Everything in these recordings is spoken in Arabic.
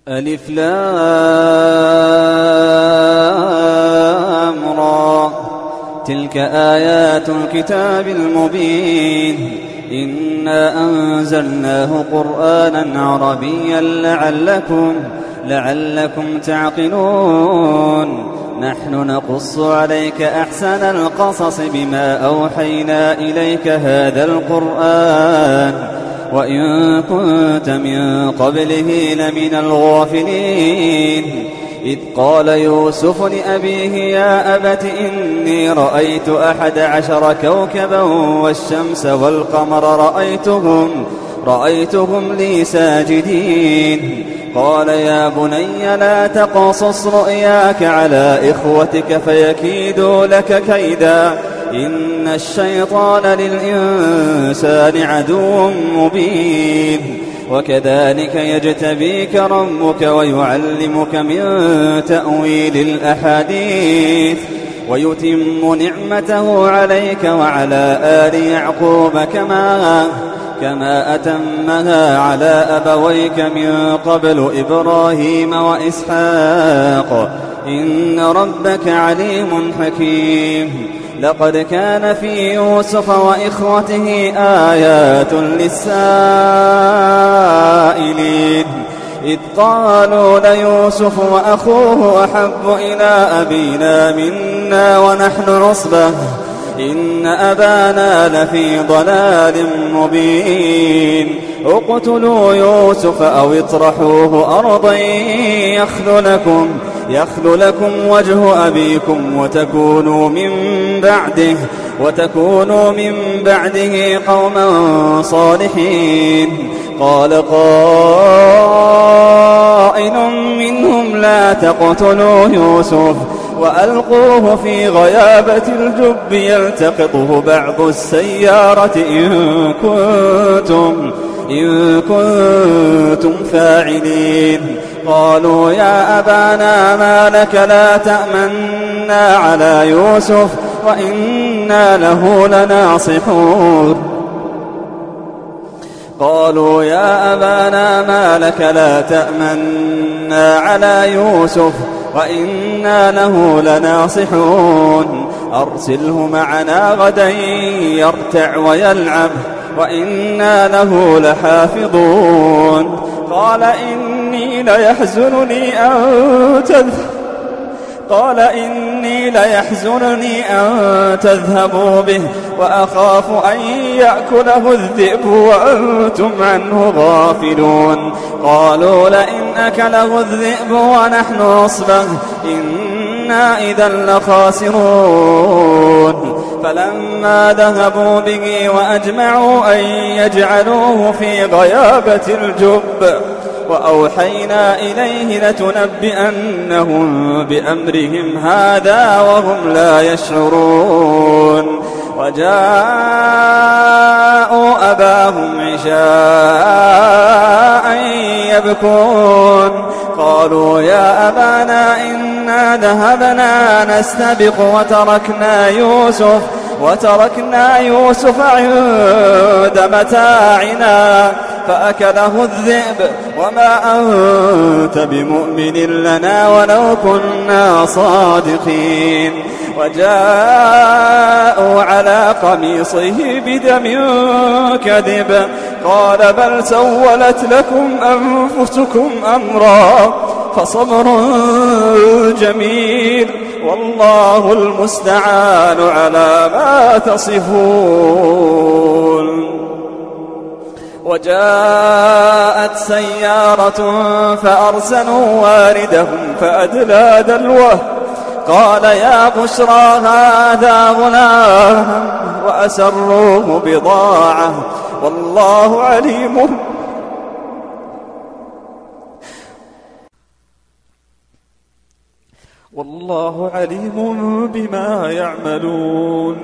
ألف لام را تلك آيات الكتاب المبين إنا أنزلناه قرآنا عربيا لعلكم تعقلون نحن نقص عليك أحسن القصص بما أوحينا إليك هذا القرآن وإن كنت من قبله لمن الغافلين إذ قال يوسف لأبيه يا أبت إني رأيت 11 كوكبا والشمس والقمر رأيتهم لي ساجدين قال يا بني لا تقصص رؤياك على إخوتك فيكيدوا لك كيدا إن الشيطان للإنسان عدو مبين وكذلك يجتبيك ربك ويعلمك من تأويل الأحاديث ويتم نعمته عليك وعلى آل يعقوب كما أتمها على أبويك من قبل إبراهيم وإسحاق إن ربك عليم حكيم لقد كان في يوسف وإخوته آيات للسائلين إذ قالوا ليوسف وأخوه أحب إلى أبينا منا ونحن عصبة إن أبانا لفي ضلال مبين اقتلوا يوسف أو اطرحوه أرضا يخل لكم وجه أبيكم وتكونوا من بعده قوما صالحين قال قائل منهم لا تقتلوا يوسف وألقوه في غيابة الجب يلتقطه بعض السيارة إن كنتم فاعلين قالوا يا أبانا ما لك لا تأمنا على يوسف وإنا له لناصحون قالوا يا أبانا ما لك لا تأمنا على يوسف وإنا له لناصحون أرسله معنا غدا يرتع ويلعب وإنا له لحافظون قال إني ليحزنني أن تذهبوا به وأخاف أن يأكله الذئب وأنتم عنه غافلون قالوا لئن أكله الذئب ونحن عصبة إنا إذا لخاسرون فلما ذهبوا به وأجمعوا أن يجعلوه في غيابة الجب وأوحينا إليه لتنبئنهم بأمرهم هذا وهم لا يشعرون وجاءوا أباهم عشاء يبكون قالوا يا أبانا إنا ذهبنا نستبق وتركنا يوسف عند متاعنا فأكله الذئب وما أنت بمؤمن لنا ولو كنا صادقين وجاءوا على قميصه بدم كذب قال بل سولت لكم أنفسكم أمرا فصبر جميل والله المستعان على ما تصفون وجاءت سيارة فأرسلوا واردهم فأدلى دلوه قال يا بشرى هذا غلام وأسروه بضاعة والله عليم بما يعملون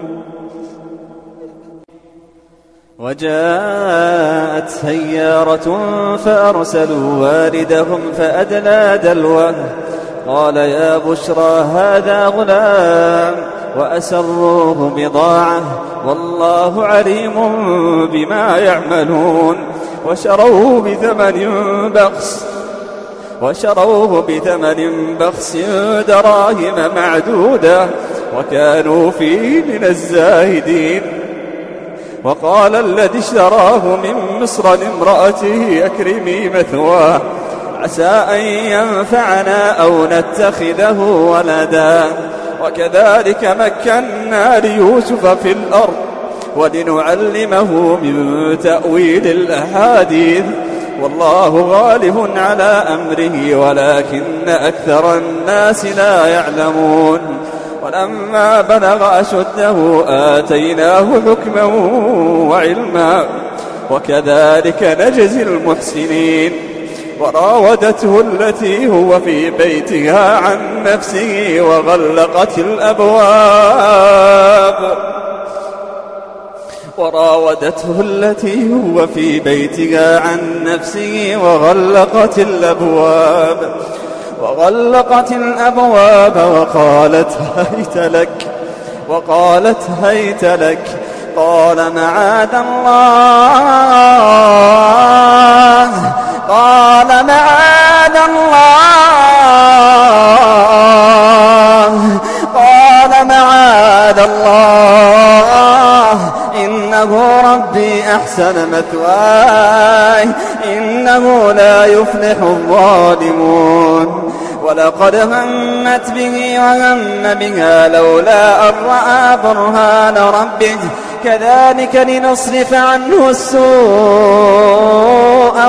وجاءت سيارة فأرسلوا واردهم فأدلى دلوه قال يا بشرى هذا غلام وأسروه بضاعة والله عليم بما يعملون وشروه بثمن بخس وشروه بثمن بخس دراهم معدودة وكانوا فيه من الزاهدين. وقال الذي اشتراه من مصر لامرأته أكرمي مثواه عسى أن ينفعنا أو نتخذه ولدا. وكذلك مكنا ليوسف في الأرض ولنعلمه من تأويل الأحاديث والله غالب على أمره ولكن أكثر الناس لا يعلمون. ولما بلغ أشده آتيناه حكما وعلما وكذلك نجزي المحسنين. وراودته التي هو في بيتها عن نفسه وغلقت الأبواب وقالت هيت لك قال معاذ الله إنه ربي أحسن مثواي إنه لا يفلح الظالمون. ولقد همت به وهم بها لولا أن رأى برهان ربه كذلك لنصرف عنه السوء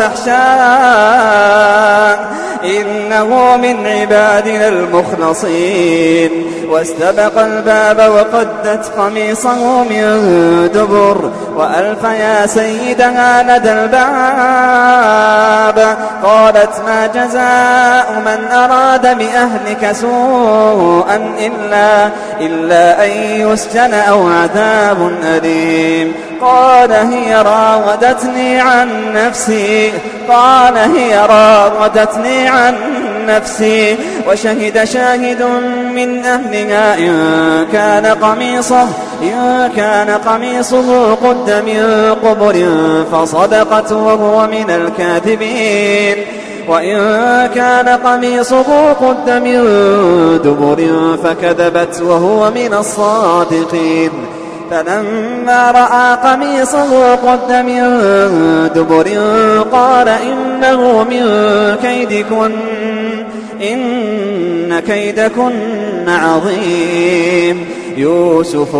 والفحشاء إنه من عبادنا المخلصين. واستبق الباب وقدت قميصه من دبر وألف يا سيدها لدى الباب. قالت ما جزاء من أراد بأهلك سوءا إلا أن يسجن أو عذاب أليم. قال هي راودتني عن نفسي وشهد شاهد من أهلها إن كان قميصه قد من قبر فصدقت وهو من الكاذبين وإن كان قميصه قد من دبر فكذبت وهو من الصادقين. فلما رأى قميصه قد من دبر قال إنه من كيدكن إن كيدكن عظيم. يوسف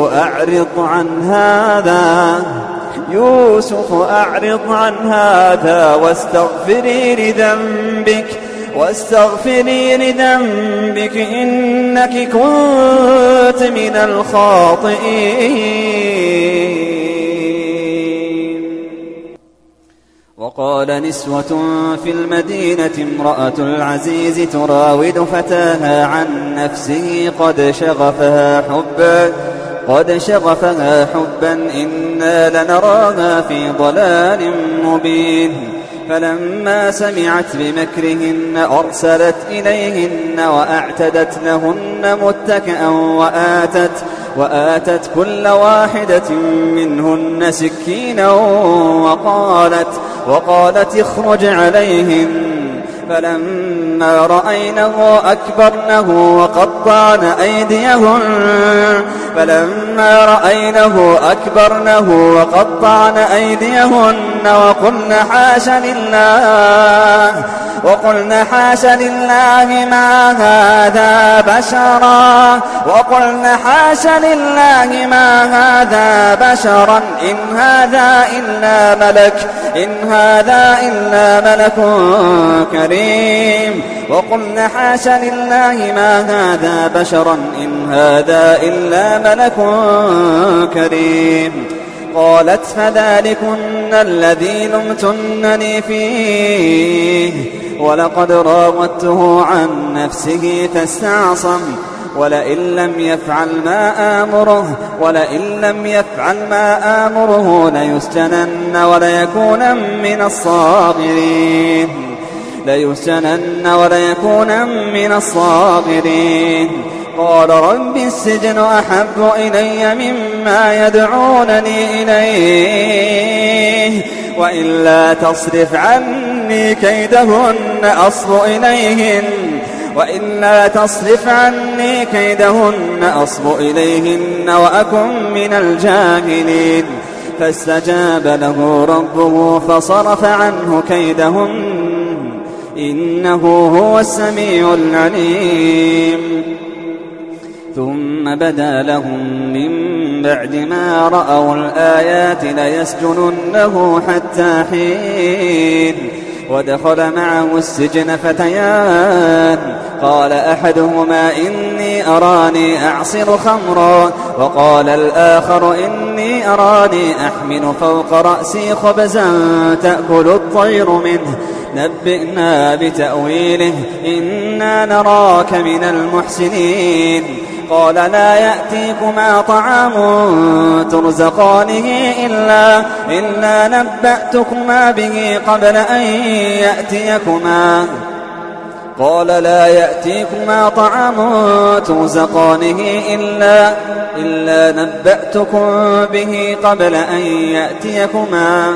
أعرض عن هذا واستغفري لذنبك إنك كنت من الخاطئين. وقال نسوة في المدينة امرأة العزيز تراود فتاها عن نفسه قد شغفها حبا إنا لنراها في ضلال مبين. فلما سمعت بمكرهن أرسلت إليهن وأعتدت لهن متكئا وآتت كل واحدة منهن سكينا وقالت اخرج عليهن. فلما رأينه أكبرنه وقطعن أيديهن وقلن حاش لله ما هذا بشرا إن هذا إلا ملك كريم. وقلن حاش لله ما هذا بشرا إن هذا إلا ملك كريم. قالت فذلكن الذي لمتنني فيه ولقد راودته عن نفسه فاستعصم ولئن لم يفعل ما آمره ليسجنن وليكونن من الصاغرين. قال رب السجن أحب إلي مما يدعونني إليه وإلا تصرف عني عني كيدهن أصب إليهن وإلا تصرف عني كيدهن أصب إليهن وأكن من الجاهلين فاستجاب له ربه فصرف عنه كيدهن إنه هو السميع العليم ثم بدا لهم من بعد ما رأوا الآيات ليسجننه حتى حين ودخل معه السجن فتيان قال أحدهما إني أراني أعصر خمرا وقال الآخر إني أراني أحمل فوق رأسي خبزا تأكل الطير منه نبئنا بتأويله إنا نراك من المحسنين قال لا يأتيكما طعام ترزقانه إلا نبأتكما به قبل أن يأتيكما قال لا يأتيكما طعام ترزقانه إلا نبأتكم به قبل أن يأتيكما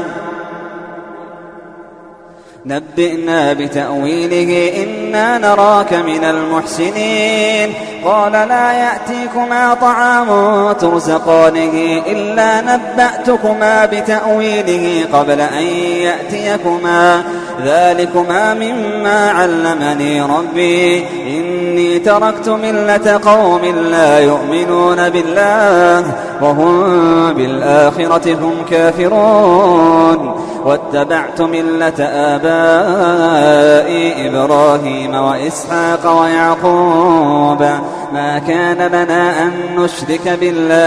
نبئنا بتأويله إنا نراك من المحسنين قال لا يأتيكما طعام ترزقانه إلا نبأتكما بتأويله قبل أن يأتيكما ذلكما مما علمني ربي إني تركت ملة قوم لا يؤمنون بالله وهم بالآخرة هم كافرون واتبعت ملة آبائي إبراهيم وإسحاق ويعقوب ما كان لنا أن نشرك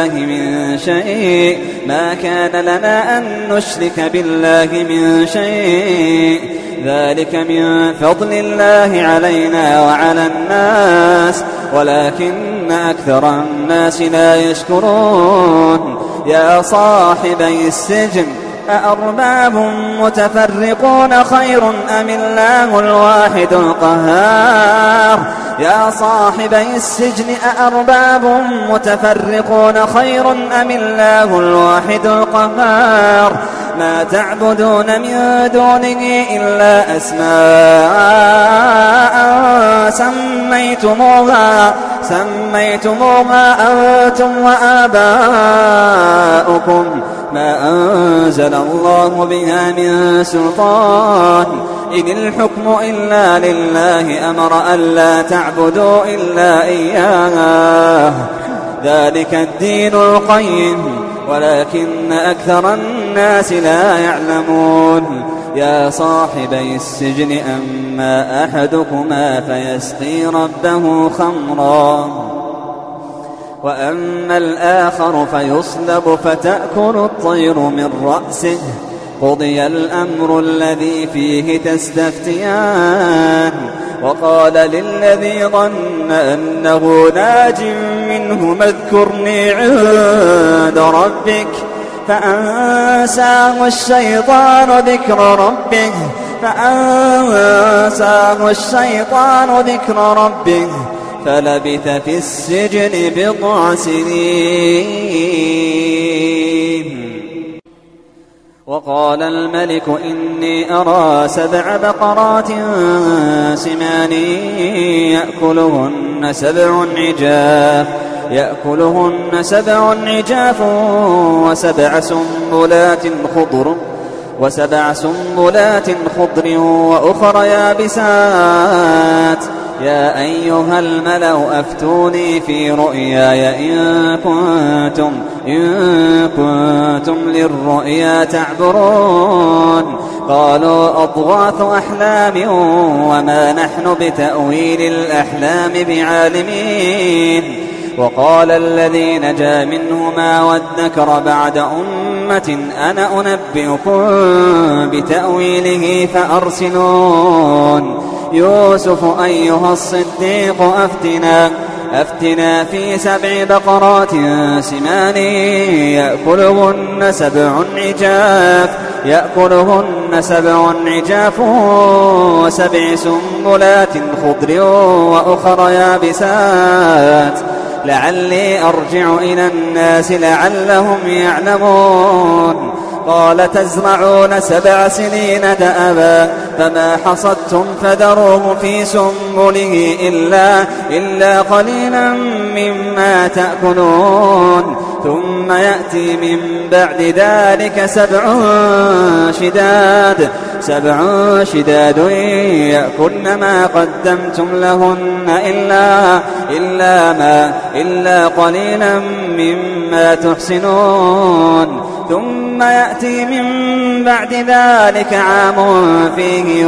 بالله من شيء ذلك من فضل الله علينا وعلى الناس ولكن أكثر الناس لا يشكرون يا صاحبي السجن أأرباب متفرقون خير أم الله الواحد القهار يا صاحبي السجن أأرباب متفرقون خير أم الله الواحد القهار ما تعبدون من دونه إلا أسماء سميتموها أنتم وآباؤكم ما أنزل الله بها من سلطان إن الحكم إلا لله أمر ألا تعبدوا إلا إياه ذلك الدين القيم ولكن أكثر الناس لا يعلمون يا صاحبي السجن أما أحدكما فيسقي ربه خمرا وأما الآخر فيصلب فتأكل الطير من رأسه قضي الأمر الذي فيه تستفتيان وقال للذي ظن أنه ناج منه اذكرني عند ربك فأنساه الشيطان ذكر ربه فلبث في السجن بضع سنين وقال الملك إني أرى 7 بقرات سمان يأكلهن 7 عجاف وسبع سنبلات خضر وأخر يابسات يا أيها الملأ أفتوني في رؤياي إن كنتم للرؤيا تعبرون قالوا أضغاث أحلام وما نحن بتأويل الأحلام بعالمين وقال الذي نجا منهما وادكر بعد أمة أنا أنبئكم بتأويله فأرسلون يوسف أيها الصديق أفتنا في 7 بقرات سمان يأكلهن 7 عجاف و7 سنبلات خضر وأخر يابسات لعلي أرجع إلى الناس لعلهم يعلمون قال تزرعون 7 سنين دأبا فما حصدتم فذروه في سنبله إلا قليلا مما تأكلون ثم يأتي من بعد ذلك 7 شداد يأكلن ما قدمتم لهن إلا قليلا مما تحسنون ثم يأتي من بعد ذلك عام فيه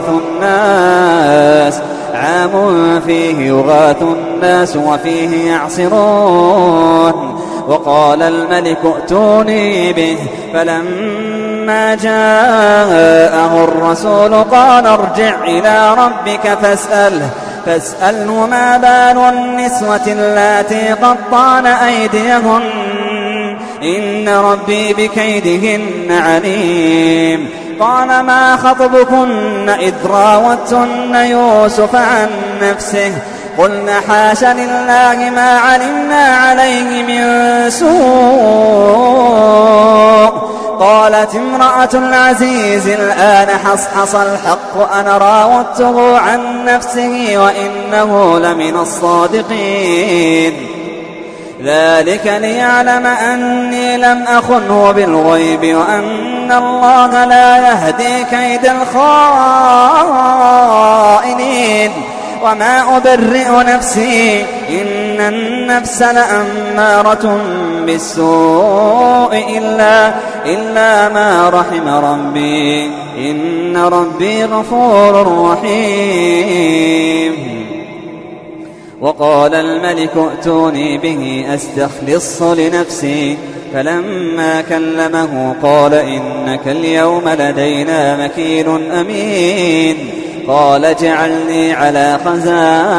يغاث الناس وفيه يعصرون وقال الملك ائتوني به فلما جاءه الرسول قال ارجع إلى ربك فاسأله ما بال النسوة اللاتي قطعن أيديهن إن ربي بكيدهن عليم قال ما خطبكن إذ راوتن يوسف عن نفسه قلنا حاش لله ما علمنا عليه من سوء قالت امرأة العزيز الآن حصحص الحق أنا راودته عن نفسه وإنه لمن الصادقين ذلك ليعلم أني لم أخنه بالغيب وأن الله لا يهدي كيد الخائنين وما أبرئ نفسي إن النفس لأمارة بالسوء إلا ما رحم ربي إن ربي غفور رحيم وقال الملك ائتوني به أستخلص لنفسي فلما كلمه قال إنك اليوم لدينا مكين أمين قال اجعلني على خزائن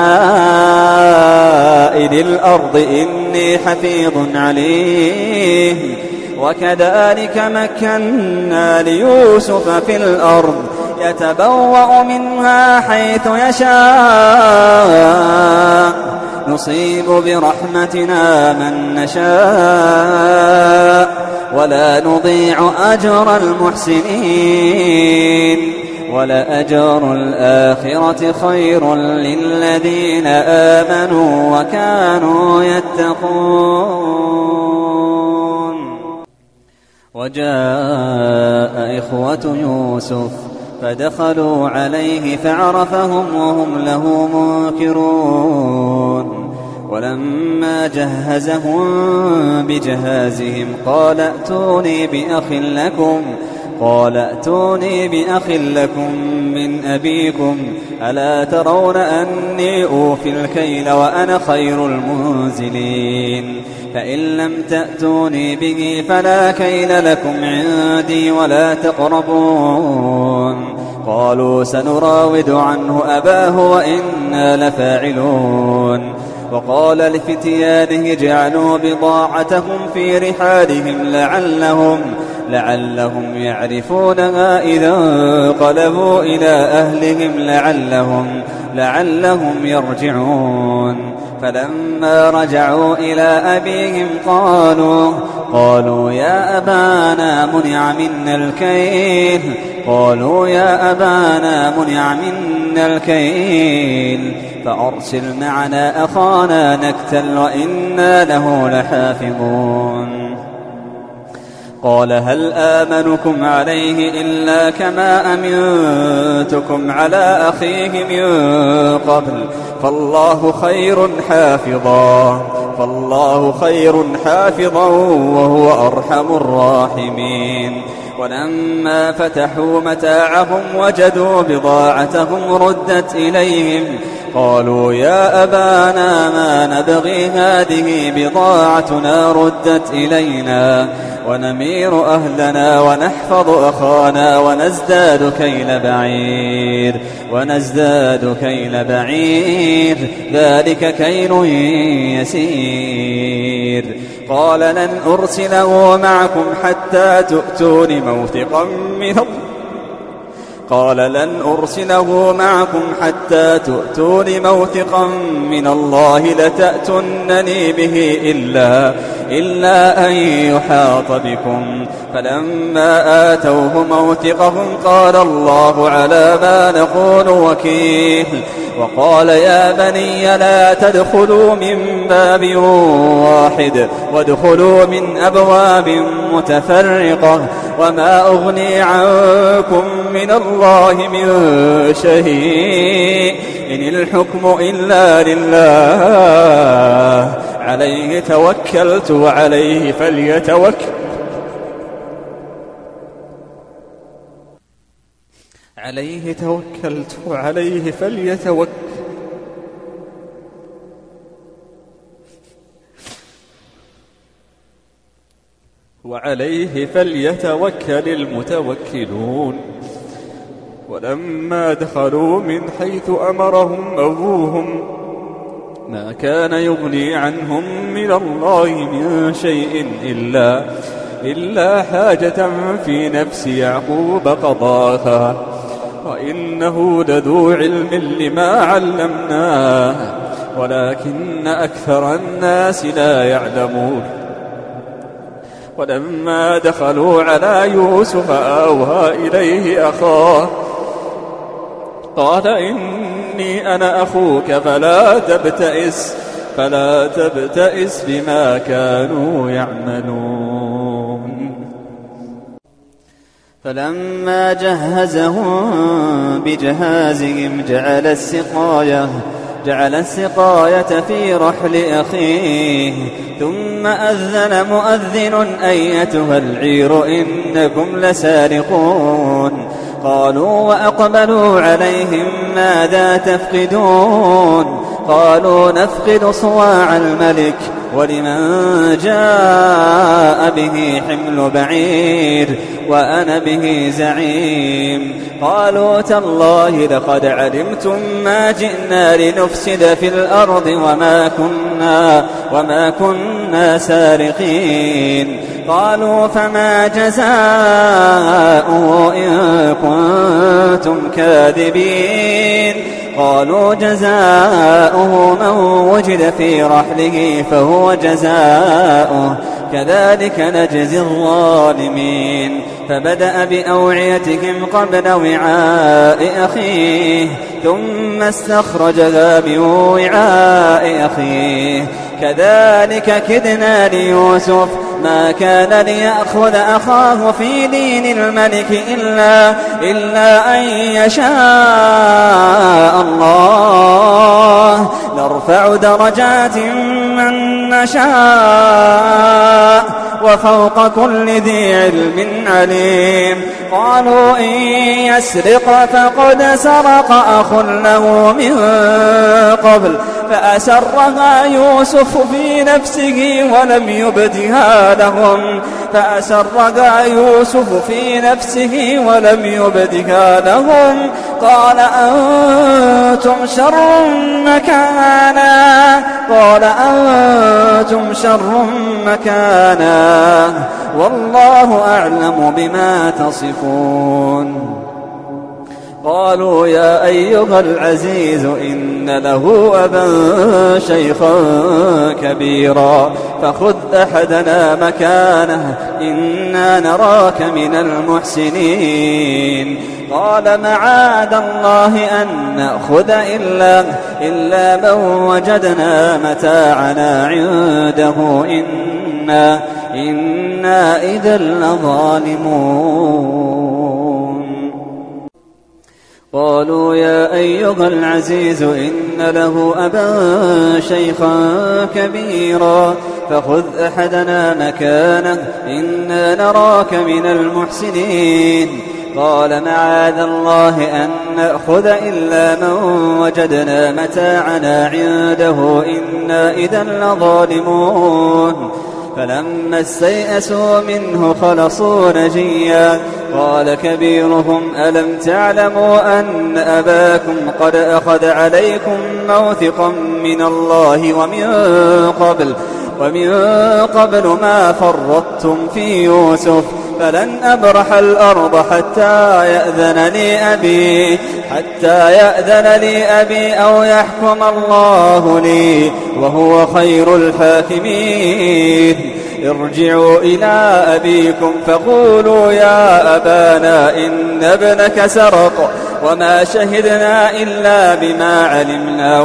الأرض إني حفيظ عليم وكذلك مكنا ليوسف في الأرض يتبوأ منها حيث يشاء نصيب برحمتنا من نشاء ولا نضيع أجر المحسنين ولأجر الآخرة خير للذين آمنوا وكانوا يتقون وجاء إخوة يوسف فدخلوا عليه فعرفهم وهم له منكرون ولما جهزهم بجهازهم قال ائتوني بأخ لكم من أبيكم ألا ترون أني أوفي الكيل وأنا خير المنزلين فإن لم تأتوني به فلا كيل لكم عندي ولا تقربون قالوا سنراود عنه أباه وإنا لفاعلون وقال لفتيانه اجعلوا بضاعتهم في رحالهم لعلهم يعرفونها إذا انقلبوا إلى أهلهم لعلهم يرجعون فلما رجعوا إلى أبيهم قالوا يا أبانا منع منا الكيل فأرسل معنا أخانا نكتل وإنا له لحافظون قال هل آمنكم عليه إلا كما أمنتكم على أخيه من قبل فالله خير حافظا وهو أرحم الراحمين ولما فتحوا متاعهم وجدوا بضاعتهم ردت إليهم قالوا يا أبانا ما نبغي هذه بضاعتنا ردت إلينا ونمير أهلنا ونحفظ أخانا ونزداد كيل بعير ذلك كيل يسير قال لن أرسله معكم حتى تؤتون موثقا من الله قال لن أرسله معكم حتى تؤتون موثقا من الله لتأتنني به إلا أن يحاط بكم. فلما آتوه موثقهم قال الله على ما نقول وكيل. وقال يا بني لا تدخلوا من باب واحد وادخلوا من أبواب متفرقة وما أغني عنكم من الله من شيء إن الحكم إلا لله عليه توكلت وعليه فليتوكل وعليه فليتوكل المتوكلون. ولما دخلوا من حيث أمرهم أبوهم ما كان يغني عنهم من الله من شيء إلا حاجة في نفس يعقوب قضاها وإنه لذو علم لما علمناه ولكن أكثر الناس لا يعلمون. ولما دخلوا على يوسف آوى إليه أخاه قال إني أنا أخوك فلا تبتئس بما كانوا يعملون. فلما جهزهم بجهازهم جعل السقاية في رحل أخيه ثم أذن مؤذن أيتها العير إنكم لسارقون. قالوا وأقبلوا عليهم ماذا تفقدون؟ قالوا نفقد صواع الملك ولمن جاء به حمل بعير وأنا به زعيم. قالوا تالله لقد علمتم ما جئنا لنفسد في الأرض وما كنا سارقين. قالوا فما جزاؤه إن كنتم كاذبين؟ قالوا جزاؤه من وجد في رحله فهو جزاؤه كذلك نجزي الظالمين. فبدأ بأوعيتهم قبل وعاء أخيه ثم استخرجها من وعاء أخيه كذلك كدنا ليوسف ما كان ليأخذ أخاه في دين الملك إلا أن يشاء الله نرفع درجات من نشاء وفوق كل ذي علم عليم. قالوا إن يسرق فقد سرق أخ له من قبل فأسرها يوسف في نفسه ولم يبدها لهم قال أنتم شر مكانا والله أعلم بما تصفون. قالوا يا أيها العزيز إن له أبا شيخا كبيرا فخذ أحدنا مكانه إنا نراك من المحسنين. قال معاذ الله أن نأخذ إلا من وجدنا متاعنا عنده إنا إذا لظالمون. قالوا يا أيها العزيز إن له أبا شيخا كبيرا فخذ أحدنا مكانه إنا نراك من المحسنين. قال معاذ الله أن نأخذ إلا من وجدنا متاعنا عنده إنا إذا لظالمون. فلما استيئسوا منه خلصوا نجيا قال كبيرهم ألم تعلموا أن أباكم قد أخذ عليكم موثقا من الله ومن قبل ما فرطتم في يوسف فلن أبرح الأرض حتى يأذن لي أبي أو يحكم الله لي وهو خير الحاكمين. ارجعوا إلى أبيكم فقولوا يا أبانا إن ابنك سرق وما شهدنا إلا بما علمنا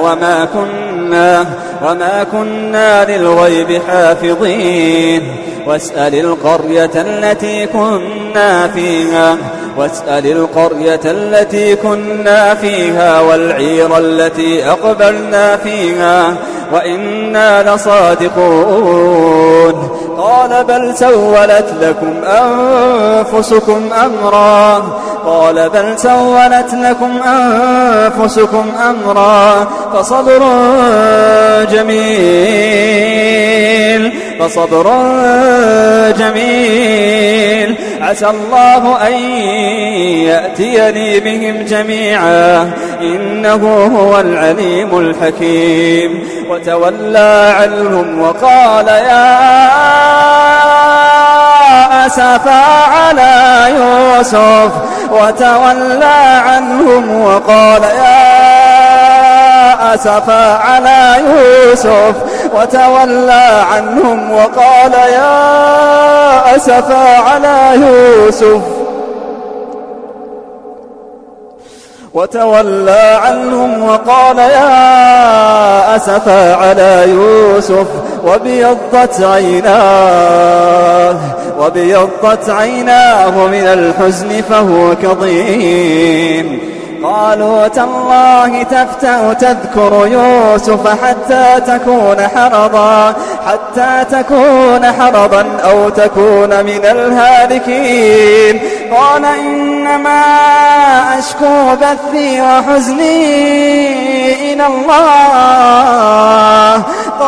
وما كنا للغيب حافظين. واسأل القرية التي كنا فيها والعير التي أقبلنا فيها وإنا لصادقون. قال بل سولت لكم أنفسكم أمرا فصبر جميل عسى الله أن يأتيني بهم جميعا إنه هو العليم الحكيم. وتولى عنهم وقال يا أسفا على يوسف وتولى عنهم وقال يا أسفا على يوسف وابيضت عيناه من الحزن فهو كظيم. قالوا تالله تفتأ تذكر يوسف حتى تكون حرضا أو تكون من الهالكين. قال إنما أشكو بثي وحزني إلى الله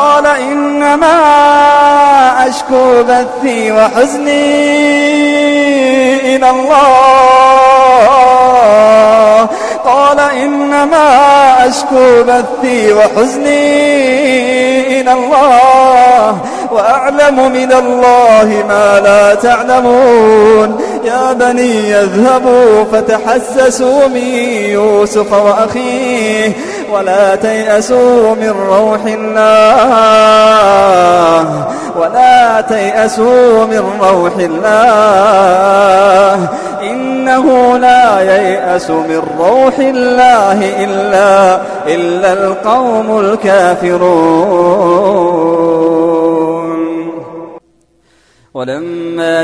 قال إنما أشكو بثي وحزني إلى الله وأعلم من الله ما لا تعلمون. يا بني اذهبوا فتحسسوا من يوسف وأخيه ولا تيأسوا من روح الله إنه لا ييأس من روح الله إلا القوم الكافرون. فلما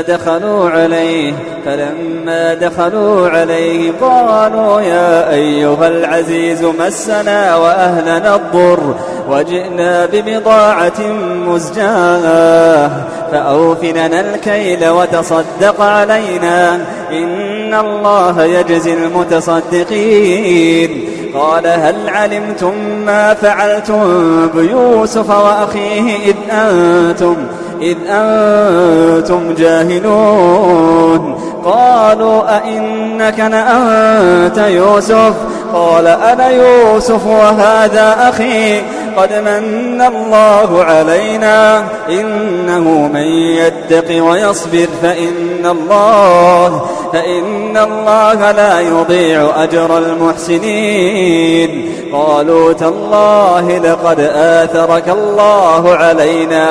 دخلوا عليه قالوا يا أيها العزيز مسنا وأهلنا الضر وجئنا ببضاعة مزجاة فأوف لنا الكيل وتصدق علينا إن الله يجزي المتصدقين. قال هل علمتم ما فعلتم بيوسف وأخيه إذ أنتم جاهلون؟ قالوا أئنك لأنت يوسف؟ قال أنا يوسف وهذا أخي قد من الله علينا إنه من يتق ويصبر فإن الله لا يضيع أجر المحسنين. قالوا تالله لقد آثرك الله علينا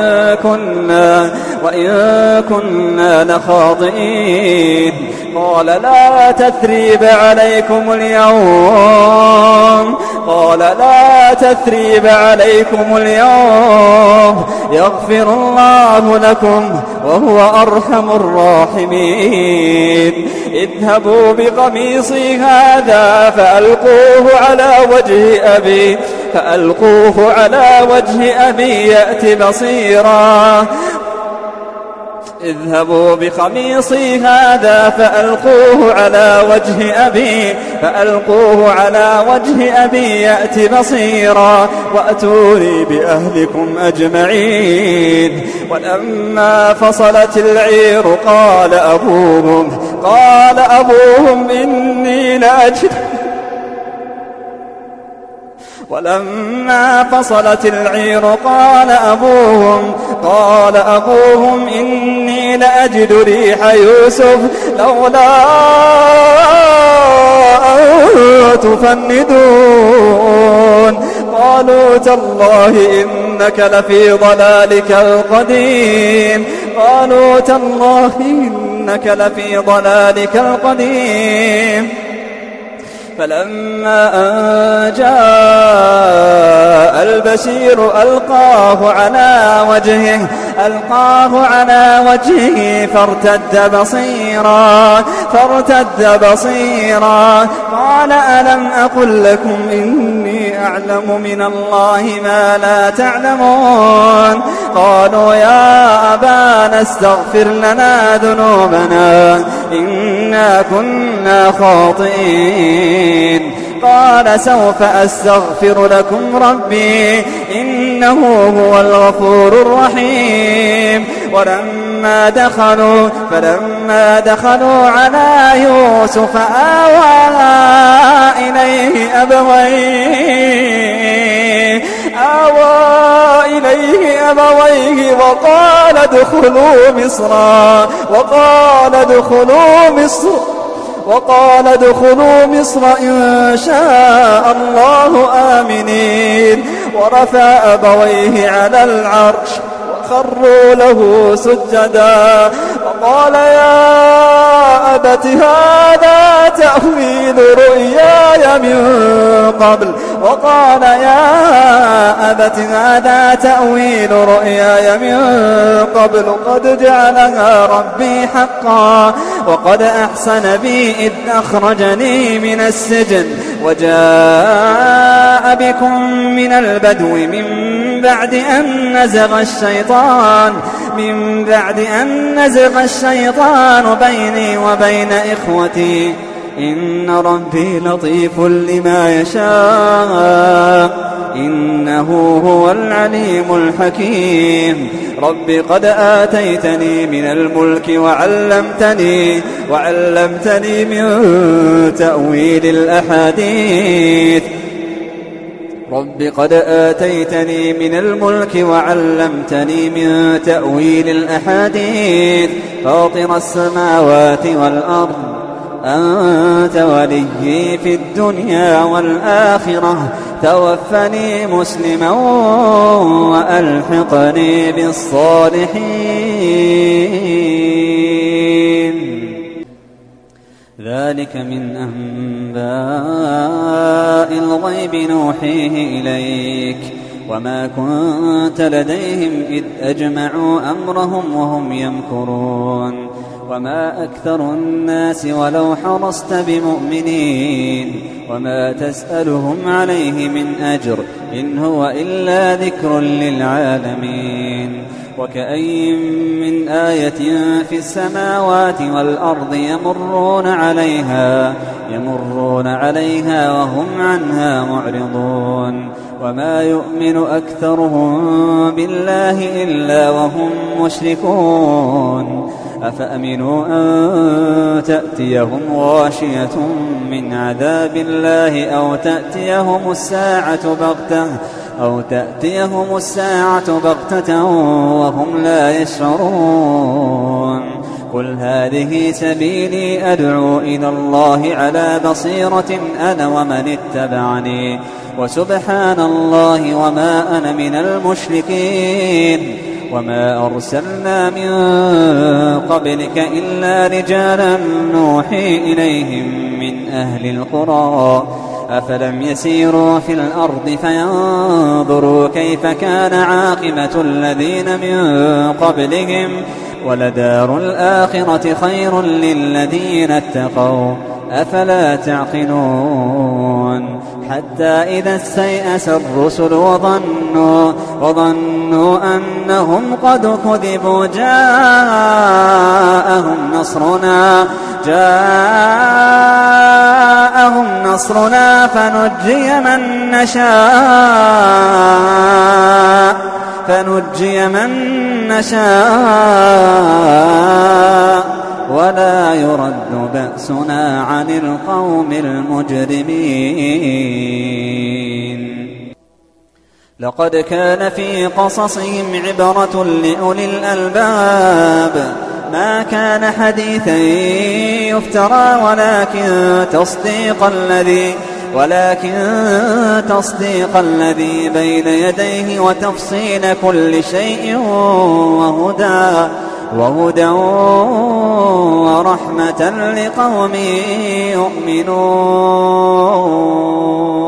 وإن كنا لخاطئين. قال لا تثريب عليكم اليوم يغفر الله لكم وهو أرحم الراحمين. اذهبوا بقميصي هذا فألقوه على وجه أبي يأت بصيرا. اذهبوا بقميصي هذا فألقوه على وجه أبي يأت بصيرا وأتوني بأهلكم أجمعين. ولما فصلت العير قال أبوهم إني لأجد ولما فصلت العير قال أبوهم إني إني لأجد ريح يوسف لولا أن تفندون قالوا تالله إنك لفي ضلالك القديم قالوا تالله إنك لفي ضلالك القديم فلما أن جاء البشير ألقاه على وجهه فارتد بصيرا قال ألم أقل لكم إني أعلم من الله ما لا تعلمون قالوا يا أبانا استغفر لنا ذنوبنا إنا كنا خاطئين قال سوف أستغفر لكم ربي إنه هو الغفور الرحيم فلما دخلوا على يوسف آوى إليه أبويه وقال ادخلوا مصر إن شاء الله آمنين ورفع أبويه على العرش وخروا له سجدا وقال يا أبت هذا تأويل رؤياي من قبل قد جعلها ربي حقا وقد أحسن بي إذ أخرجني من السجن وجاء بكم من البدو من بعد أن نزغ الشيطان بيني وبين إخوتي إن ربي لطيف لما يشاء إنه هو العليم الحكيم رب قد آتيتني من الملك وعلمتني من تأويل الأحاديث فاطر السماوات والأرض أنت وليي في الدنيا والآخرة توفني مسلما وألحقني بالصالحين ذلك من أنباء الغيب نوحيه إليك وما كنت لديهم إذ أجمعوا أمرهم وهم يمكرون وما أكثر الناس ولو حرصت بمؤمنين وما تسألهم عليه من أجر إن هو إلا ذكر للعالمين وكأين من آية في السماوات والأرض يمرون عليها وهم عنها معرضون وما يؤمن أكثرهم بالله إلا وهم مشركون أفأمنوا أن تأتيهم غاشية من عذاب الله أو تأتيهم الساعة بغتة وهم لا يشعرون قل هذه سبيلي أدعو إلى الله على بصيرة أنا ومن اتبعني وسبحان الله وما أنا من المشركين وما أرسلنا من قبلك إلا رجالا نوحي إليهم من أهل القرى أفلم يسيروا في الأرض فينظروا كيف كان عاقبة الذين من قبلهم ولدار الآخرة خير للذين اتقوا أفلا تعقلون حتى إذا استيأس الرسل وظنوا أنهم قد كذبوا جاءهم نصرنا فنجي من نشاء ولا يرد بأسنا عن القوم المجرمين لقد كان في قصصهم عبرة لأولي الألباب ما كان حديثا يفترى ولكن تصديق الذي بين يديه وتفصيل كل شيء وهدى ورحمة لقوم يؤمنون.